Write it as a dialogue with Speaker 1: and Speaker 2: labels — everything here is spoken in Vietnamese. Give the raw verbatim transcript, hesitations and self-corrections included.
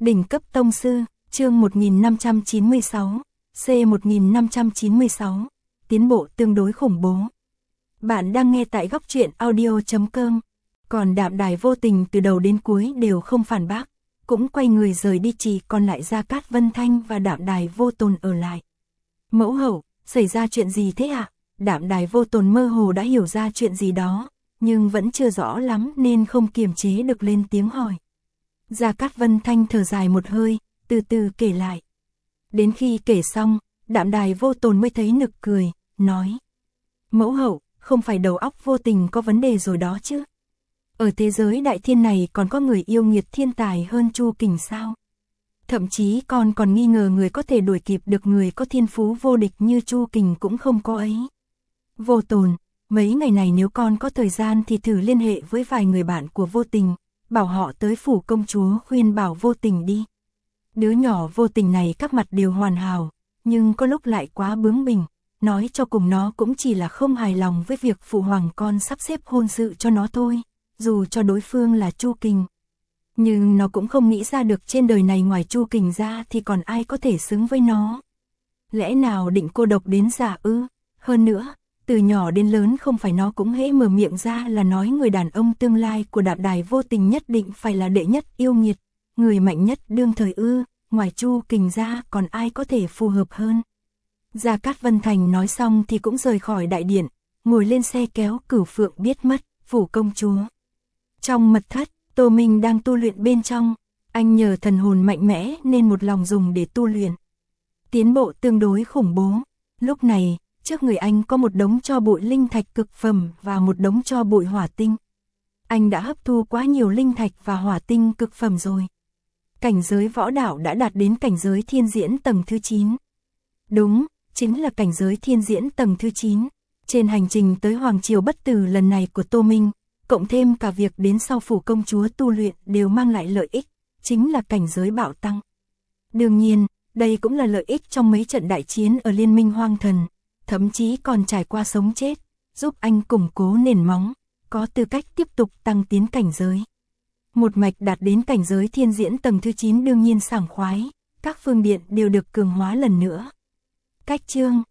Speaker 1: Đỉnh cấp tông sư, chương một nghìn năm trăm chín mươi sáu, C một nghìn năm trăm chín mươi sáu, tiến bộ tương đối khủng bố. Bạn đang nghe tại góc truyện audio chấm com, còn Đạm Đài vô tình từ đầu đến cuối đều không phản bác, cũng quay người rời đi, chỉ còn lại Gia Cát Vân Thanh và Đạm Đài vô tồn ở lại. Mẫu hậu, xảy ra chuyện gì thế ạ? À? Đạm Đài vô tồn mơ hồ đã hiểu ra chuyện gì đó, nhưng vẫn chưa rõ lắm nên không kiềm chế được lên tiếng hỏi. Gia Cát Vân Thanh thở dài một hơi, từ từ kể lại. Đến khi kể xong, Đạm Đài vô tồn mới thấy nực cười, nói: Mẫu hậu, không phải đầu óc vô tình có vấn đề rồi đó chứ? Ở thế giới đại thiên này còn có người yêu nghiệt thiên tài hơn Chu Kình sao? Thậm chí con còn nghi ngờ người có thể đuổi kịp được người có thiên phú vô địch như Chu Kình cũng không có ấy. Vô tồn, mấy ngày này nếu con có thời gian thì thử liên hệ với vài người bạn của vô tình, bảo họ tới phủ công chúa khuyên bảo vô tình đi. Đứa nhỏ vô tình này các mặt đều hoàn hảo, nhưng có lúc lại quá bướng bỉnh, nói cho cùng nó cũng chỉ là không hài lòng với việc phụ hoàng con sắp xếp hôn sự cho nó thôi, dù cho đối phương là Chu Kình. Nhưng nó cũng không nghĩ ra được trên đời này ngoài Chu Kình ra thì còn ai có thể xứng với nó. Lẽ nào định cô độc đến già ư? Hơn nữa, từ nhỏ đến lớn không phải nó cũng hễ mở miệng ra là nói người đàn ông tương lai của Đạm Đài vô tình nhất định phải là đệ nhất yêu nghiệt, người mạnh nhất đương thời ư, ngoài Chu Kình ra còn ai có thể phù hợp hơn. Gia Cát Vân Thành nói xong thì cũng rời khỏi đại điện, ngồi lên xe kéo Cửu Phượng biết mất, phủ công chúa. Trong mật thất, Tô Minh đang tu luyện bên trong, anh nhờ thần hồn mạnh mẽ nên một lòng dùng để tu luyện. Tiến bộ tương đối khủng bố, lúc này, trước người anh có một đống tro bụi linh thạch cực phẩm và một đống tro bụi hỏa tinh. Anh đã hấp thu quá nhiều linh thạch và hỏa tinh cực phẩm rồi. Cảnh giới võ đạo đã đạt đến cảnh giới thiên diễn tầng thứ chín. Đúng, chính là cảnh giới thiên diễn tầng thứ chín. Trên hành trình tới Hoàng Triều Bất Tử lần này của Tô Minh, cộng thêm cả việc đến sau phủ công chúa tu luyện đều mang lại lợi ích, chính là cảnh giới bạo tăng. Đương nhiên, đây cũng là lợi ích trong mấy trận đại chiến ở Liên minh Hoang Thần, thậm chí còn trải qua sống chết, giúp anh củng cố nền móng, có tư cách tiếp tục tăng tiến cảnh giới. Một mạch đạt đến cảnh giới thiên diễn tầng thứ chín đương nhiên sảng khoái, các phương điện đều được cường hóa lần nữa. Cách chương,